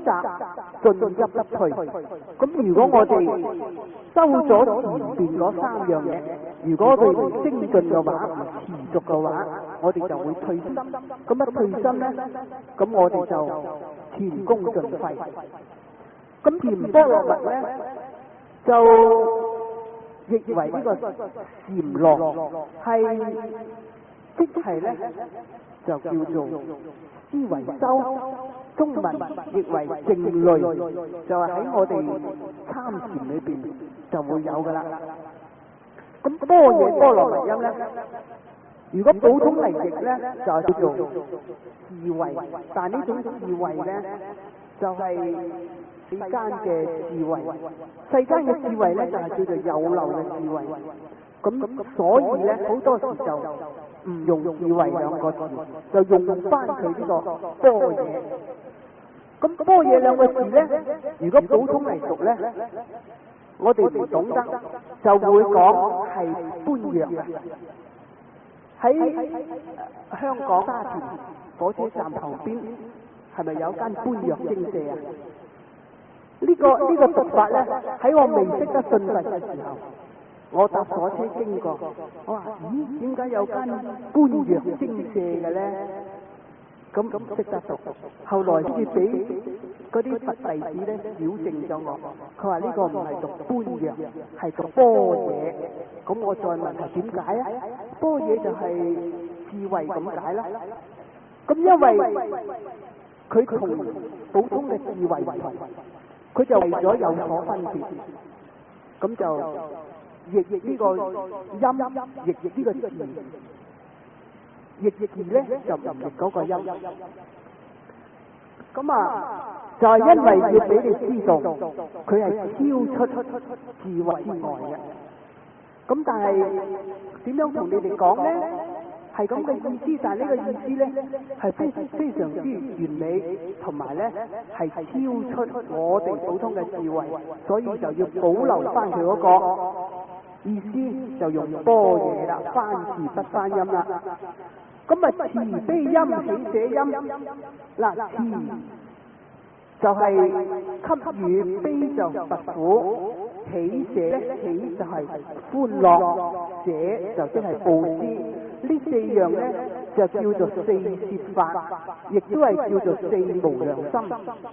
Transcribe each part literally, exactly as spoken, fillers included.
擇進入不退。咁如果我哋收咗前邊嗰三樣嘢，如果我哋唔精進嘅話，唔持續嘅話，我哋就會退心。咁一退心咧，咁我哋就前功盡廢。咁甜波羅蜜咧，就譯為呢個禪樂，係即係咧就叫做思維修，中文譯為靜慮，就係喺我哋參禪裏邊就會有噶啦。咁般若波羅蜜音咧，如果普通嚟譯咧，就係叫做智慧，但係呢種智慧咧，就係世間嘅智慧，世間嘅智慧咧就係叫做有漏嘅智慧。咁所以咧好多時就唔用智慧兩個字，就用翻佢呢個般若。咁般若兩個字咧，如果普通嚟讀咧，我哋唔懂得，就會講係般若。喺香港沙田火車站旁邊，係咪有間般若精舍啊？呢、這個呢、這個讀法咧，喺我未識得信佛嘅時候，我搭火車經過，我話咦，點解有間般若精舍嘅咧？咁咁識得讀，後來先至俾嗰啲佛弟子咧矯正咗我，佢話呢個唔係讀般若，係讀般若。咁我再問係點解啊？般若就係智慧咁解啦。咁因為佢同普通嘅智慧唔同，佢就為咗有所分別，咁就譯譯呢個音，譯譯呢個字。譯字咧就唔譯嗰個音，咁啊就係、是、因為要俾你知道佢係超出智慧之外嘅。咁但係點樣同你哋講咧？係咁嘅意思，但係呢個意思咧係非非常之完美，同埋咧係超出我哋普通嘅智慧，所以就要保留翻佢嗰個意思，就用般若啦，翻字不翻音啦。咁啊，慈悲音、喜捨音，嗱，慈就係給予，悲就拔苦，喜捨咧，喜就係歡樂，捨就即係布施。呢四樣咧就叫做四攝法，亦都係叫做四無量心。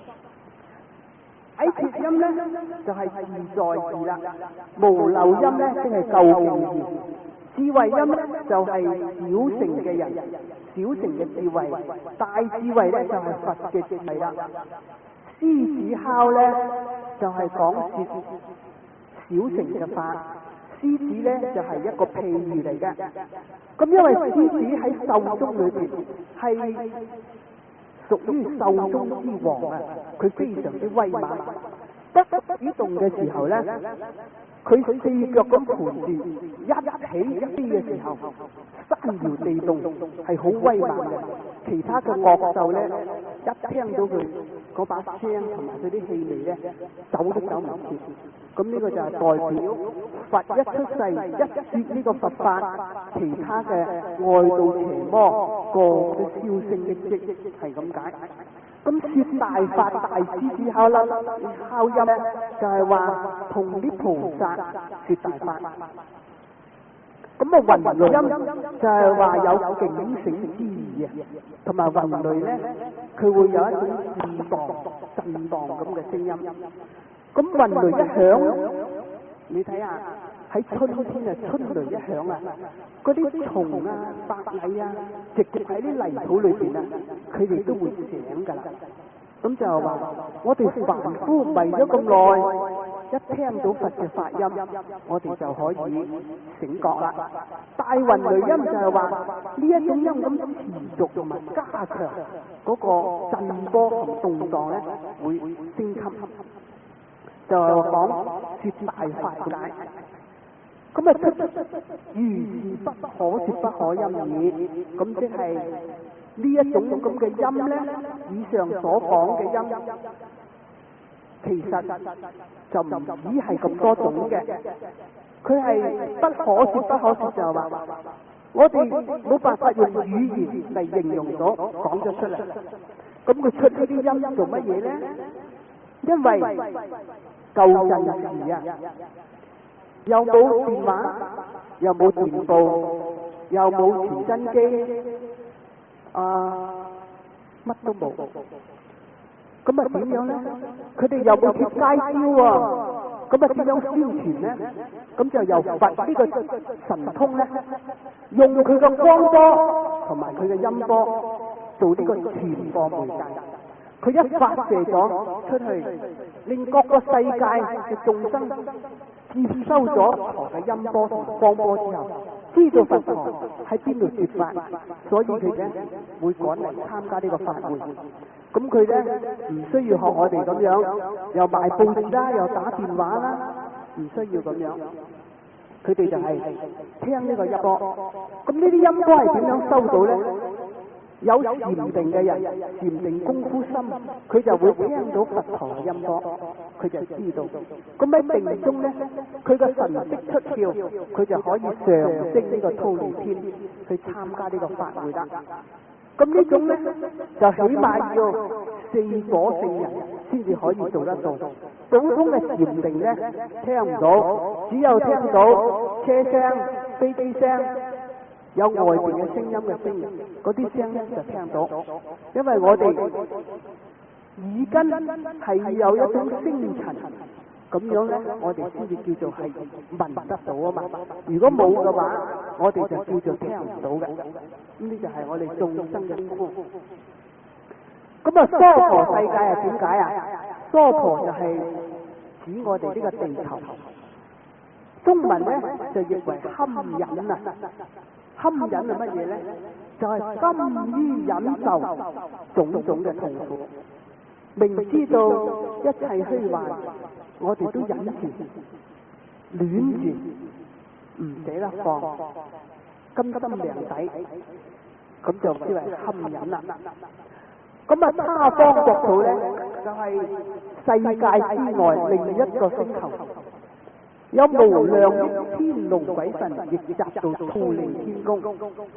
喺切音咧就係、是、自在字啦，無漏音咧即係究竟字。智慧音咧就係小乘嘅人，小乘嘅智慧；大智慧咧就係佛嘅智慧啦。獅子哮咧就係講說小乘嘅法，獅子咧就係一個譬喻嚟嘅。咁因為獅子喺獸中裏邊係屬於獸中之王啊，佢非常之威猛，不主動嘅時候咧，佢四腳咁盤住，一起一飛嘅時候，山搖地動，係好威猛嘅。其他嘅惡獸咧，一聽到佢嗰把聲同埋佢啲氣味咧，走都走唔切。咁呢個就係代表佛一出世，一說呢個佛法，其他嘅外道邪魔個個都銷聲匿跡，係咁解。咁說大法大師之後啦，敲音咧就係話同啲菩薩說大法。咁啊雲雷音就係話有警醒之意啊，同埋雲雷咧佢會有一種震盪、震盪咁嘅聲音。咁雲雷一響，你睇下喺春天啊，春雷一響啊，嗰啲蟲啊、白蟻啊，直接喺啲泥土裏邊啊，佢哋都會醒噶啦。咁就係話，我哋凡夫迷咗咁耐，一聽到佛嘅法音，我哋就可以醒覺啦。大雲雷音就係話呢一種音咁持續同埋加強嗰個震波同動盪咧，會升級。就係講說大法解，咁啊如是不可說不可音耳，咁即係呢一種咁嘅音咧，以上所講嘅音，其實就唔止係咁多種嘅，佢係不可說不可說，就係話我哋冇辦法用語言嚟形容咗講咗出嚟。咁佢出呢啲音做乜嘢咧？ 因為舊陣時啊，又冇電話，又冇電報，又冇傳真機，啊，乜都冇。咁啊點樣咧？佢哋又冇貼街招啊！咁啊點樣宣傳咧？咁就由佛呢個神通咧，用佢嘅光波同埋佢嘅音波做呢個傳播媒介。佢一發射咗出去，令各個世界嘅眾生接收咗佛陀嘅音波同光波之後，知道佛陀喺邊度說法，所以佢咧會趕嚟參加呢個法會。咁佢咧唔需要學我哋咁樣，又賣報紙啦，又打電話啦，唔需要咁樣。佢哋就係聽呢個音波。咁呢啲音波係點樣收到咧？有禪定嘅人，禪定功夫深，佢就會聽到佛陀嘅音波，佢就知道。咁喺定中咧，佢個神識出竅，佢就可以上升呢個忉利天去參加呢個法會啦。咁呢種咧就起碼要四果聖人先至可以做得到。普通嘅禪定咧聽唔到，只有聽到車聲、飛機聲，有外邊嘅聲音嘅聲音，嗰啲聲咧就聽到。因為我哋耳根係有一種聲塵，咁樣咧我哋先至叫做係聞得到啊嘛。如果冇嘅話，我哋就叫做聽唔到嘅。咁呢就係我哋眾生嘅功夫。咁啊，娑婆世界係點解啊？娑婆就係指我哋呢個地球。中文咧就譯為堪忍啊。堪忍係乜嘢咧？就係、是、甘於忍受種種嘅痛苦，明知道一切虛幻，我哋都忍住、戀住，唔捨得放，甘心涼底，咁就稱為堪忍啦。咁啊，他方國土咧，就係、是、世界之外另一個星球。有無量億天龍鬼神亦集到忉利天宮，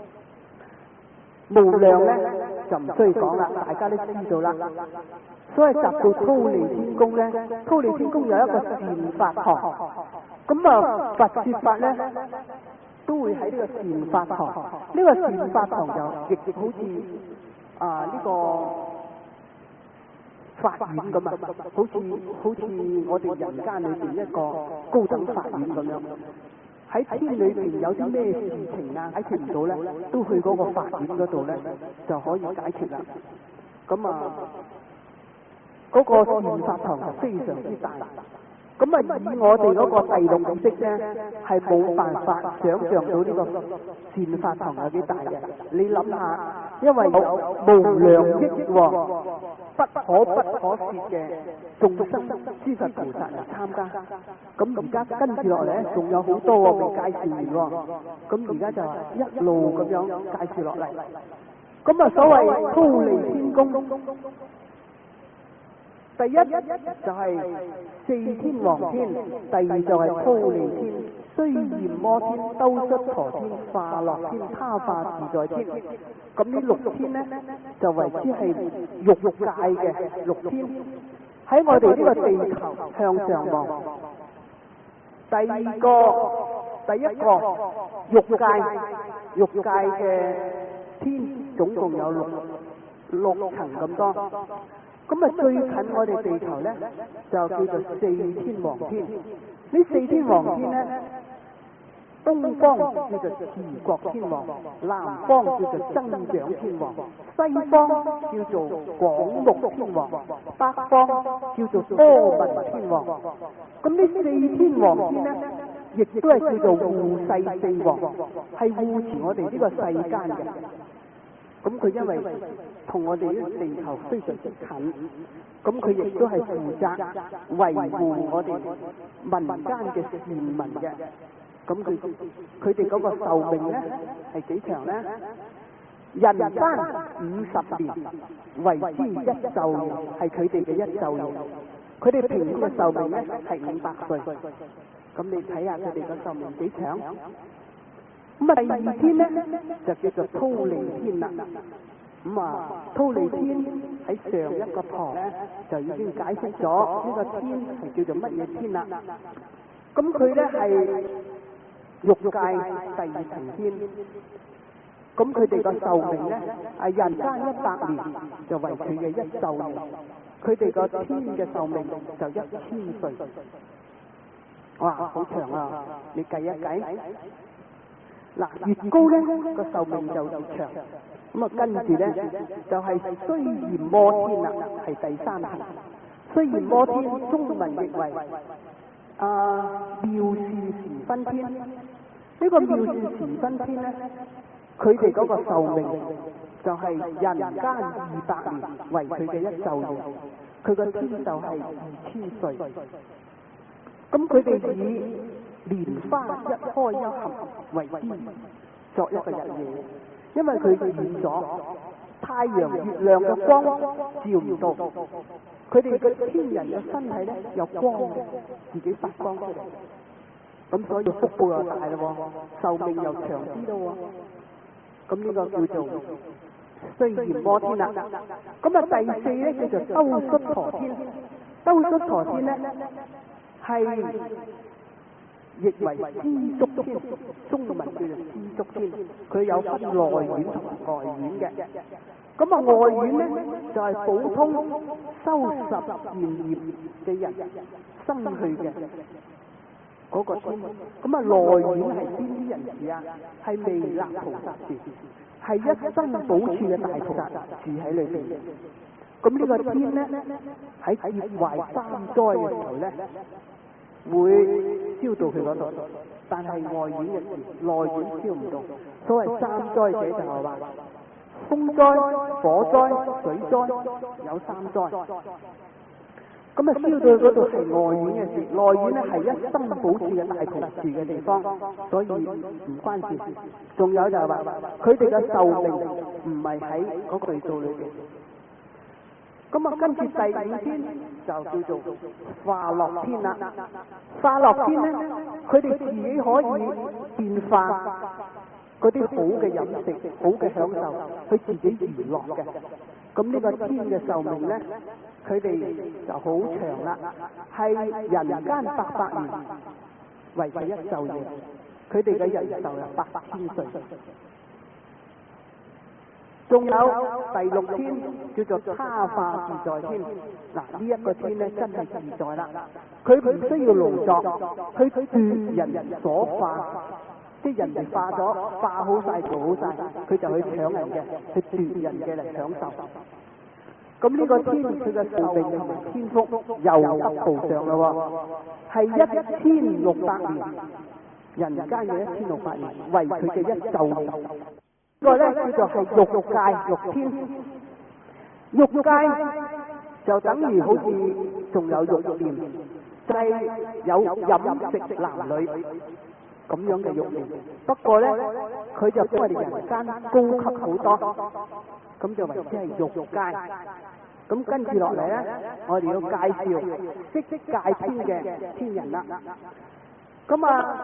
無量咧就唔需要講啦，大家都知道啦。所謂集到忉利天宮咧，忉利天宮有一個善法堂，咁啊佛說法咧都會喺呢個善法堂。呢、這個善法堂就亦好似啊呢、這個法院咁啊，好似好似我哋人間裏邊一個高等法院咁樣。喺天裏邊有啲咩事情啊解決唔到咧，都去嗰個法院嗰度咧就可以解決啦。咁啊，嗰、那個善法堂係非常之大。咁啊，以我哋嗰個第六意識咧，係冇辦法想像到呢個善法堂有幾大嘅。你諗下，因為有無量億喎，不可不可說嘅眾生諸佛菩薩嚟參加。咁而家跟住落嚟咧，仲有好多喎未介紹完喎。咁而家就一路咁樣介紹落嚟。咁啊，所謂忉利天宮。第一就係四天王天，第二就係忉利天、須焰摩天、兜率陀天、化樂天、他化自在天。咁呢六天呢，就為之係欲界嘅六天。喺我哋呢個地球向上望，第二個第一個欲界，欲界嘅天總共有六六層咁多。咁啊，最近我哋地球咧，就叫做四天王天。呢四天王天咧，東方叫做持國天王，南方叫做增長天王，西方叫做廣目天王，北方叫做多聞天王。咁呢四天王天咧，亦都係叫做護世四王，係護持我哋呢個世間嘅。咁佢因為同我哋呢個地球非常之近，咁佢亦都係負責維護我哋民間嘅善民嘅。咁佢佢哋嗰個壽命咧係幾長咧？人間五十年為之一晝夜，係佢哋嘅一晝夜。佢哋平均嘅壽命咧係五百歲。咁你睇下佢哋嘅壽命幾長？咁啊，第二天咧就叫做忉利天啦。 咁啊，忉利天喺上一個堂咧就已經解釋咗呢個天係叫做乜嘢天啦。咁佢咧係欲界第二層天。咁佢哋個壽命咧係人間一百年就為佢嘅一晝年，佢哋個天嘅壽命就一千歲。哇，好長啊！你計一計，嗱，越高咧個壽命就越長。咁啊，跟住咧就係須燄摩天啦，係第三層。須燄摩天中文譯為啊妙善時分天。呢、這個妙善時分天咧，佢哋嗰個壽命就係人間二百年為佢嘅一晝年，佢個天就係二千歲。咁佢哋以蓮花一開一合為天，作一個日夜。因為佢遠咗，太陽、月亮嘅光照唔到，佢哋嘅天人嘅身體咧有光嘅，自己發光出嚟。咁所以福報又大咯，壽命又長啲咯。咁呢個叫做須燄摩天啦。咁啊第四咧叫做兜率陀天。兜率陀天咧係譯為知足天，中文叫做知足天。佢有分內院同埋外院嘅。咁啊外院咧就係、是、普通修十善業嘅人生去嘅嗰個天。咁啊內院係邊啲人士啊？係彌勒菩薩住，係一生補處嘅大菩薩住喺裏邊。咁呢個天咧喺業壞三災嘅時候咧，會燒到佢嗰度，但係外院嘅事，內院燒唔到。所謂三災者就係話風災、火災、水災，有三災。咁啊燒到嗰度係外院嘅事，內院咧係一生保住嘅大菩薩住嘅地方，所以唔關事。仲有就係話佢哋嘅壽命唔係喺嗰個地數裏邊。咁啊，跟住第五天就叫做化樂天啦。化樂天咧，佢哋自己可以變化嗰啲好嘅飲食、好嘅享受，去自己娛樂嘅。咁呢個天嘅壽命咧，佢哋就好長啦，係人間八百年為佢一晝夜，佢哋嘅人壽有八千歲。仲有第六天叫做他化自在天。嗱，呢一個天咧真係自在啦，佢唔需要勞作，佢奪人所化，即係人哋化咗，化好晒做好晒，佢就去搶人嘅，去奪人嘅嚟享受。咁呢個天佢嘅壽命同埋天福又得無上咯，係一千六百年，人間嘅一千六百年為佢嘅一晝年。呢個咧叫做係欲界六天。欲界就等於好似仲有欲念，就係、是、有飲食男女咁樣嘅欲念。不過咧，佢就比我哋人間高級好多，咁就為之係欲界。咁跟住落嚟咧，我哋要介紹色界天嘅天人啦。咁啊。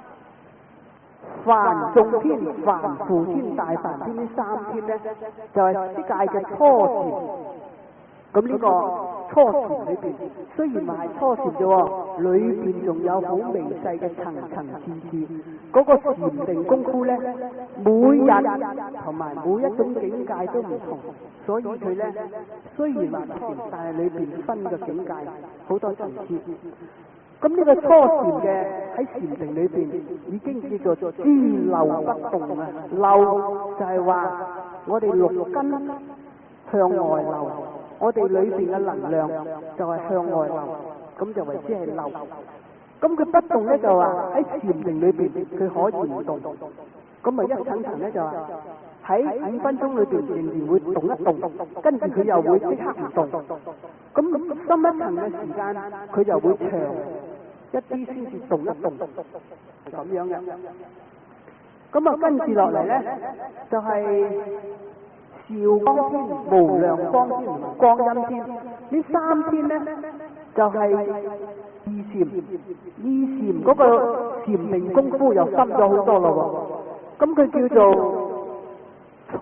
梵眾天、梵輔天、大梵天呢三天咧，就係、是、色界嘅初禪。咁呢個初禪裏邊，雖然話係初禪啫，裏邊仲有好微細嘅層層次次。嗰、那個禪定功夫咧，每日同埋每一種境界都唔同，所以佢咧雖然話禪，但係裏邊分嘅境界好多層次。咁呢個初禪嘅喺禪定裏邊已經叫做諸漏不動啊！漏就係話我哋六根向外流，我哋裏邊嘅能量就係向外流，咁就為之係漏。咁佢不動咧就話喺禪定裏邊佢可以唔動，咁啊一層層咧就話喺五分鐘裏邊仍然會動一動，跟住佢又會即刻唔動。咁深一層嘅時間佢就會長一啲先至動一動，係咁樣嘅。咁啊跟住落嚟咧，就係、是、兆光天、無量光天同埋光陰天。呢三天咧，就係、是、二禪，二禪嗰個禪定功夫又深咗好多咯喎。咁佢叫做初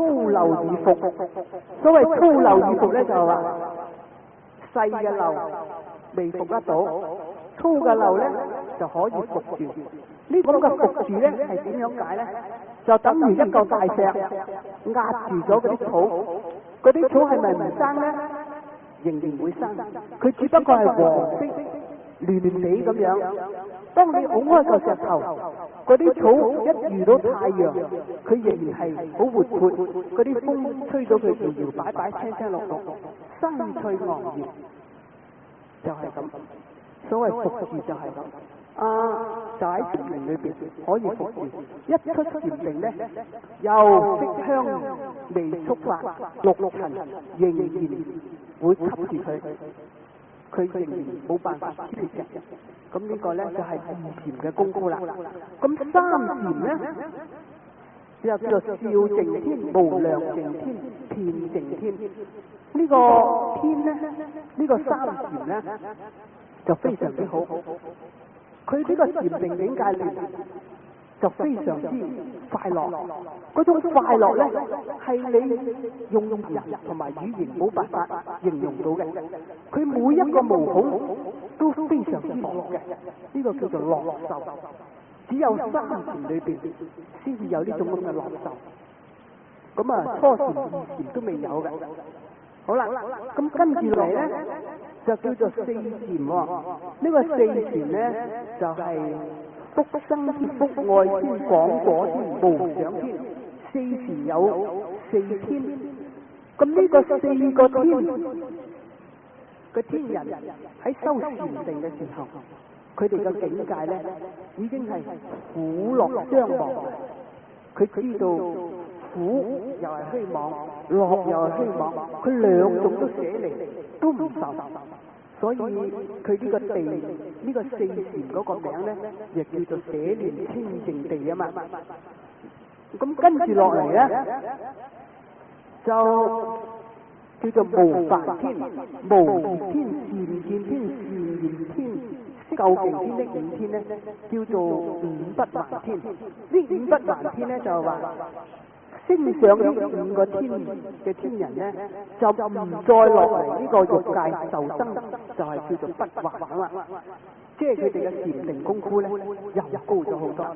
粗陋以服。所謂粗陋以服咧，就係話細嘅陋未服得到，粗嘅陋咧就可以服住。呢個咁嘅服住咧係點樣解咧？就等於一嚿大石壓住咗嗰啲草，嗰啲草係咪唔生咧？仍然會生，佢只不過係黃色亂亂地咁樣。當你拱開個石頭，嗰啲草一遇到太陽，佢仍然係好活潑，嗰啲風吹到佢搖搖擺擺、青青綠綠、生趣盎然，就係咁。所謂服住就係咁。啊，就喺禪定裏邊可以服住，一出禪定咧，又色香味觸法六塵仍然會吸住佢，佢仍然冇辦法脫嘅。咁呢個咧就係二禪嘅功夫啦。咁三禪咧，又叫做少淨天、無量淨天、遍淨天。呢個天咧，呢個三禪咧就非常之好。佢呢個禪定境界裏就非常之快樂，嗰種快樂咧係你用人同埋語言冇辦法形容到嘅。佢每一個毛孔都非常之樂嘅，呢個叫做樂受。只有三禪裏邊先至有呢種咁嘅樂受。咁啊，初禪、二禪都未有嘅。好啦，咁跟住嚟咧，就叫做四禪喎。呢個四禪咧就係福生天、福愛天、廣果天、無想天。四禪有四天。咁呢個四個天嘅天人喺修禪定嘅時候，佢哋嘅境界咧已經係苦樂相忘。佢知道苦又係虛妄，樂又係虛妄，佢兩種都捨離，都唔受。所以佢呢個地呢、呢個四禪嗰個名咧，亦叫做捨念清淨地啊嘛。咁跟住落嚟咧，就叫做無煩天、無熱天、善見天、善言天、究竟天的五天咧，叫做五不還天。呢五不還天咧就係話，升上呢五個天嘅天人咧，就唔再落嚟呢個欲界受生，就係、是、叫做不還啊嘛。即係佢哋嘅禪定功夫咧，又高咗好多。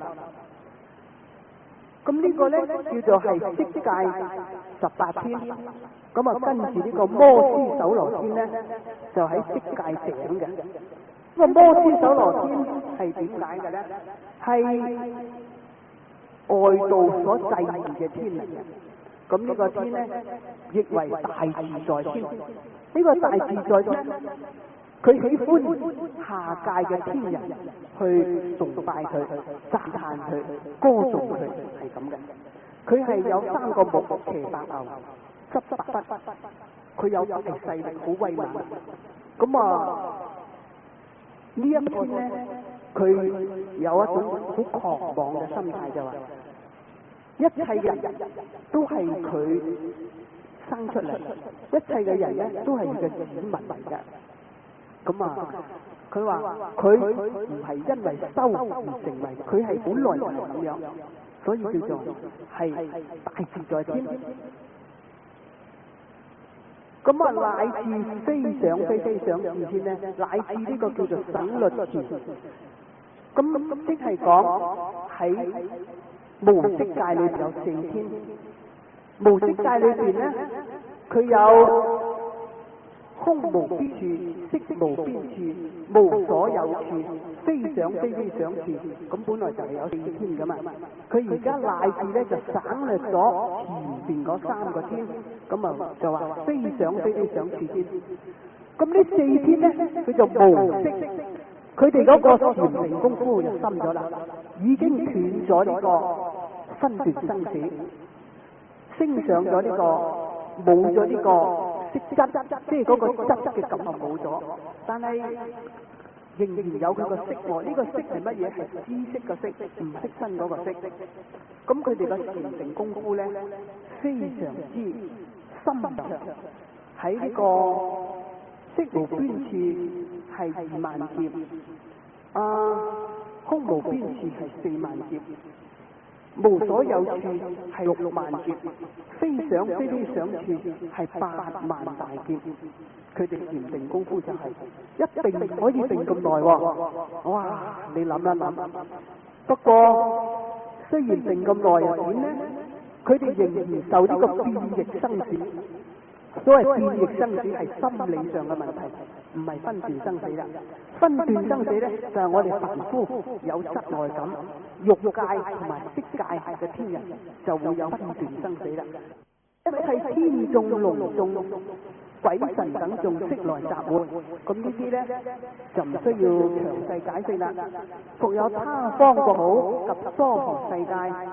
咁呢個咧叫做係色界十八天。咁啊，跟住呢個摩醯首羅天咧，就喺色界頂嘅。咁啊，摩醯首羅天係點解嘅咧？係外道所制御嘅天嚟嘅。咁呢個天咧，亦為大自在天。呢、這個大自在天，佢喜歡下界嘅天人去崇拜佢、讚歎佢、歌頌佢，係咁嘅。佢係有三個目，騎白牛、執白筆，佢有大勢力，好威猛。咁啊，呢一天咧，佢有一種好狂妄嘅心態，就話一切人都係佢生出嚟，一切嘅人咧都係佢嘅子民嚟嘅。咁啊，佢話佢唔係因為修而成為，佢係本來就係咁樣，所以叫做係大自在天。咁啊，乃至非想非非想自天咧，乃至呢個叫做省律天。咁即係講喺無色界裏邊有四天。無色界裏邊咧，佢有空無邊處、色無邊處、無所有處、非想非非想處。咁本來就係有四天噶嘛。佢而家乃至咧就省略咗前邊嗰三個天，咁啊就話非想非非想處天。咁呢四天咧，佢就無色。佢哋嗰個禪定功夫就深咗啦，已經斷咗呢個分段生死，升上咗呢個冇咗呢個。質即係嗰個質嘅感覺冇咗，但係仍然有佢個色喎。呢、這個色係乜嘢？係知識嘅色，唔識身嗰個色。咁佢哋嘅禪定功夫咧，非常之深長。喺呢個色無邊處係二萬劫，啊空無邊處係四萬劫， 無所有處係六萬劫，非想非非想處係八萬大劫。佢哋禪定功夫就係、是、一定可以定咁耐喎。哇！你諗一諗。不過雖然定咁耐又點呢？佢哋仍然受呢個變逆生死。所謂變逆生死係心理上嘅問題，唔係分段生死啦。分段生死咧，就係、是、我哋凡夫有室內感，欲界同埋色界嘅天人就會有分段生死啦。一切天眾、龍眾、鬼神等眾悉來集會，咁呢啲咧就唔需要詳細解釋啦。復有他方國土及娑婆世界。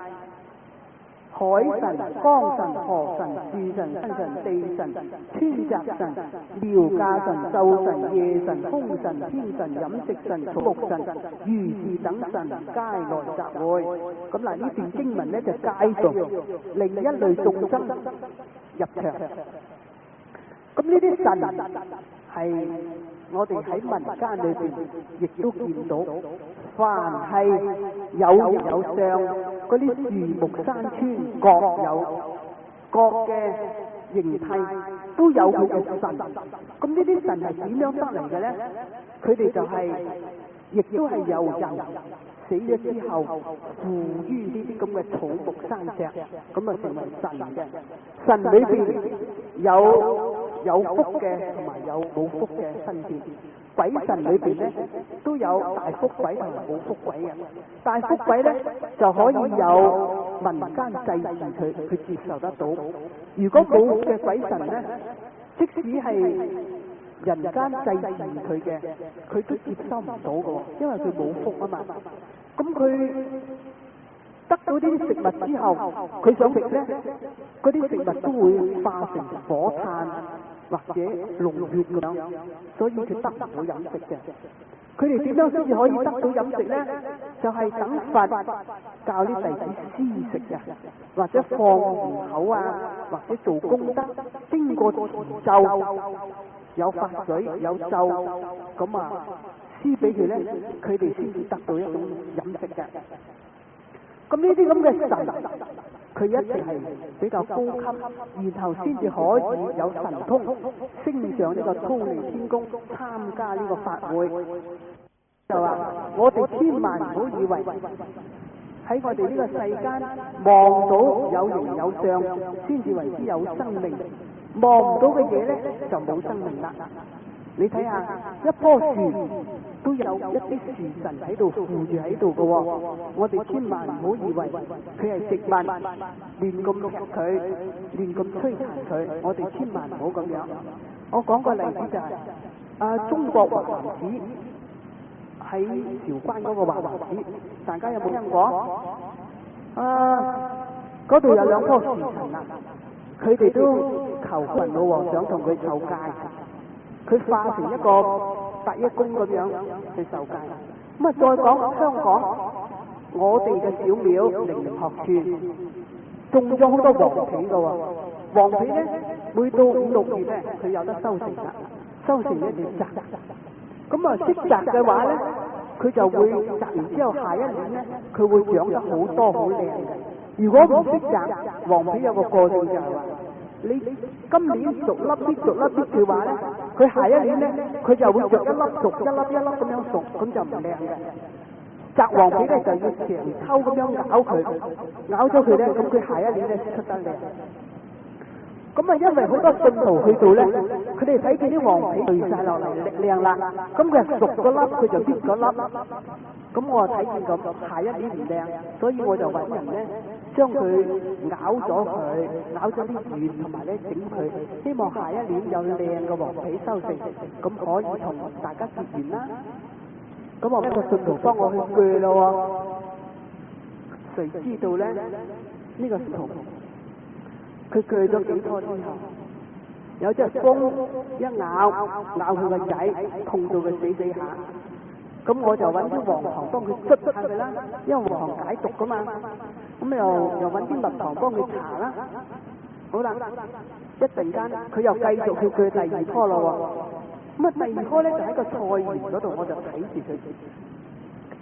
海神、光神、河神、樹神、山神、地神、川澤神、廟駕神、獸神、夜神、風神、天神、飲食神、草木神、如是等神皆來集會。咁嗱，呢段經文咧就介紹另一類眾生入場。咁呢啲神係我哋喺民間裏邊亦都見到，凡係有形有相，嗰啲樹木山川各有各嘅形態，都有佢嘅神。咁呢啲神係點樣得嚟嘅咧？佢哋就係、是，亦都係由人死咗之後附於呢啲咁嘅草木山石，咁啊成為神嘅。神裏邊有有福嘅同埋有冇福嘅分別。鬼神裏邊咧都有大福鬼同埋冇福鬼嘅。大福鬼咧就可以有民間祭祀佢，佢接受得到。如果冇嘅鬼神咧，即使係人間祭祀佢嘅，佢都接收唔到嘅，因為佢冇福啊嘛。咁佢得到呢啲食物之後，佢想食咧，嗰啲食物都會化成火炭或者龍血咁樣，所以佢得唔到飲食嘅。佢哋點樣先至可以得到飲食咧？就係、是、等佛教啲弟子施食嘅，或者放門口啊，或者做功德，經過持咒，有法水有咒，咁啊施俾佢咧，佢哋先至得到一種飲食嘅。咁呢啲咁嘅神，佢一定係比較高級，然後先至可以有神通，升上呢個忉利天宮參加呢個法會。就話我哋千萬唔好以為喺我哋呢個世間望到有形有相，先至為之有生命，望唔到嘅嘢咧就冇生命啦。你睇下一棵樹都有一啲樹神喺度附住喺度嘅喎，我哋千萬唔好以為佢係植物，亂咁劈佢，亂咁摧殘佢，我哋千萬唔好咁樣。我講個例子就係、是、啊，中國華南寺喺韶關嗰個華南寺，大家有冇聽過？啊，嗰度有兩棵樹神啊，佢哋都求雲老和尚同佢受戒。佢化成一個八一公咁樣去受戒。咁啊，再講香港，我哋嘅小廟靈學處種咗好多黃皮嘅喎。黃皮咧，每到五六月咧，佢有得收成啦，收成一定摘。咁啊，識摘嘅話咧，佢就會摘完之後，下一年咧，佢會長得好多好靚嘅。如果唔識摘，黃皮有個個性就係話，你今年逐粒啲逐粒啲嘅話咧，佢下一年咧，佢就會着一粒熟一粒一粒咁樣熟，咁就唔靚嘅。摘黃皮咧就要成抽咁樣咬佢，咬咗佢咧，咁佢下一年咧出得靚。咁啊，因為好多信徒去到咧，佢哋睇見啲黃皮累晒落嚟靚啦，咁佢熟嗰粒佢就搣嗰粒。咁我睇見咁，下一年唔靚，所以我就揾人咧，將佢咬咗佢，咬咗啲軟同埋咧整佢，希望下一年有靚嘅黃皮收成，咁可以同大家結緣啦。咁我揾個信徒幫我去鋸咯喎，誰知道咧呢、呢個信徒佢鋸咗幾棵之後，有隻蜂一咬咬佢個仔，痛到佢死死下。咁我就揾啲黃糖幫佢捽下佢啦，因為黃糖解毒噶嘛。咁又又揾啲蜜糖幫佢搽啦。好啦，一陣間佢又繼續去鋸第二棵咯喎。咁啊第二棵咧就喺個菜園嗰度，我就睇住佢。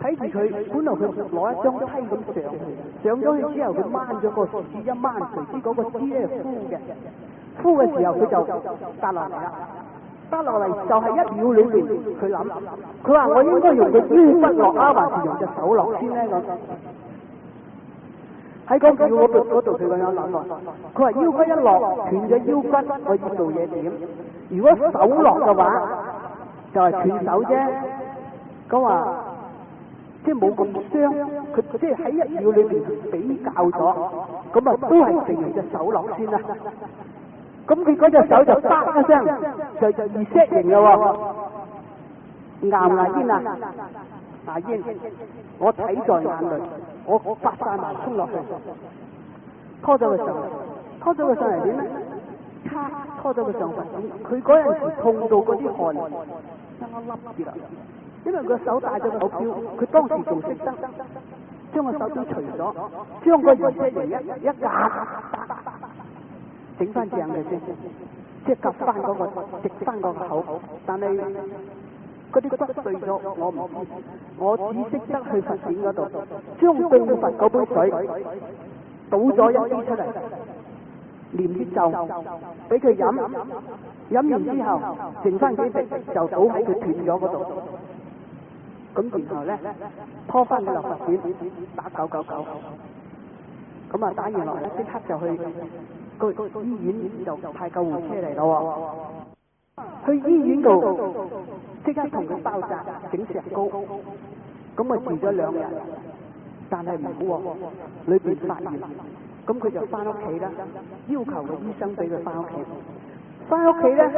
睇住佢，本來佢攞一張梯咁上去，上咗去之後佢掹咗個樹枝一掹，隨之嗰個枝咧枯嘅，枯嘅時候佢就跌落嚟啦。跌落嚟就係一秒裏邊，佢諗，佢話我應該用個腰骨落啊，還是用隻手落先咧咁。喺嗰秒嗰度嗰度佢咁樣諗喎，佢話腰骨一落斷咗腰骨，我要做嘢點？如果手落嘅話，就係斷手啫。咁話即係冇咁傷，佢即係喺一秒裏邊比較咗，咁啊都係淨係隻手落先啦。咁佢嗰隻手就嗒一聲，就就二 set 型嘅喎，牙唔牙煙啊？牙煙，我睇在眼裏，我發晒埋衝落去，拖咗佢上嚟，拖咗佢上嚟點咧？咔，拖咗佢上佛點？佢嗰陣時痛到嗰啲汗一粒粒跌啦，因為佢手戴咗個手錶，佢當時仲識得將個手錶除咗，將個二 set 型一一夾。整翻正嘅先，即係夾翻嗰個直翻嗰個口，但係嗰啲骨碎咗，我唔知，我只識得去佛典嗰度，將供佛嗰杯水倒咗一啲出嚟，念啲咒，俾佢飲，飲完之後剩翻幾滴就倒喺佢斷咗嗰度，咁然後咧拖翻佢落佛典打九九九，咁啊打完落嚟即刻就去。個醫院就派救護車嚟咯喎，去醫院度即刻同佢包紮整石膏，咁啊住咗兩日，但係唔好喎，裏邊發炎，咁佢就翻屋企啦，要求個醫生俾佢翻屋企，翻屋企咧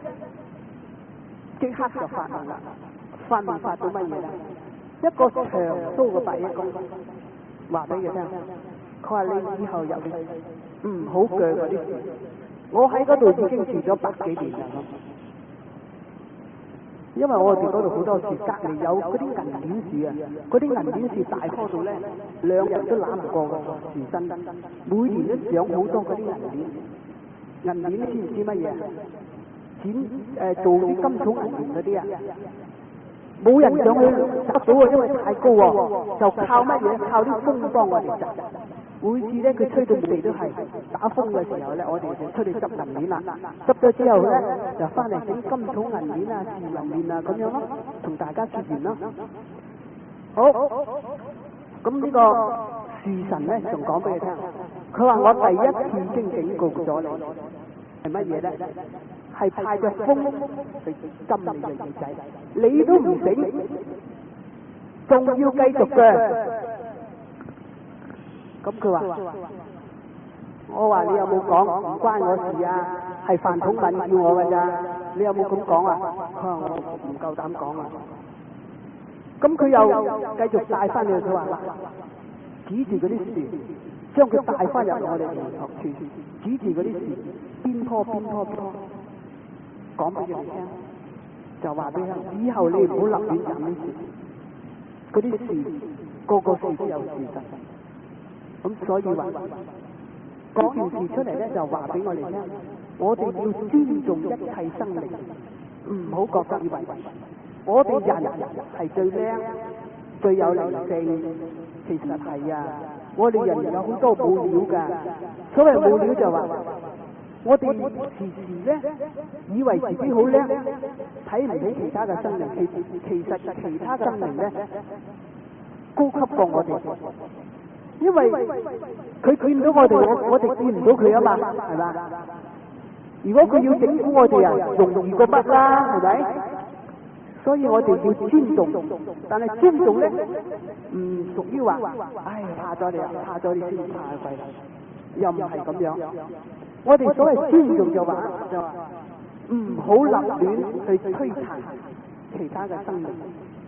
即刻就發夢啦，發夢發到乜嘢咧？一個長鬚嘅白衣公話俾佢聽，佢話你以後有唔好鋸嗰啲樹，我喺嗰度已經住咗百幾年啦。因為我哋嗰度好多樹，隔離有嗰啲銀鏈樹啊，嗰啲銀鏈樹大棵到咧，兩日都攬唔過個樹身，每年都長好多嗰啲銀鏈。銀鏈知唔知乜嘢？剪誒、呃、做啲金草銀鏈嗰啲啊，冇人上去摘到啊，因為太高喎，就靠乜嘢？靠啲風幫我哋摘。每次咧，佢吹到地都係打風嘅時候咧，我哋就出去執銀鏈啦。執咗之後咧，就翻嚟整金草銀鏈啊、樹銀鏈啊咁樣咯，同大家結緣咯。好，咁呢個樹神咧，仲講俾你聽，佢話我第一次已經警告咗你，係乜嘢咧？係派隻風去針你嘅耳仔，你都唔死，仲要繼續嘅。咁佢話：我話你有冇講？唔關我事啊，係飯桶問叫我㗎咋？你有冇咁講啊？佢話我唔夠膽講啊。咁佢又繼續帶翻去，佢話指住嗰啲樹，將佢帶翻入我哋靈學處，指住嗰啲樹，邊棵邊棵邊棵，講俾佢哋聽，就話俾佢聽，以後你唔好立亂斬啲樹，嗰啲樹個個樹都有樹神。咁所以話講件事出嚟咧，就話俾我哋聽，我哋要尊重一切生命，唔好覺得以為我哋人係最叻、最有靈性，其實係啊，我哋人有好多冇料㗎。所謂冇料就話，我哋時時咧以為自己好叻，睇唔起其他嘅生命，其其實其他生命咧高級過我哋。因為佢見唔到我哋，我我哋見唔到佢啊嘛，係嘛？如果佢要整蠱我哋啊，容易過乜啦，係咪？所以我哋要尊重，但係尊重咧唔屬於話，唉怕咗你啊，怕咗你先怕鬼啦，又唔係咁樣。我哋所謂尊重就話就話，唔好立亂去推彈其他嘅生命。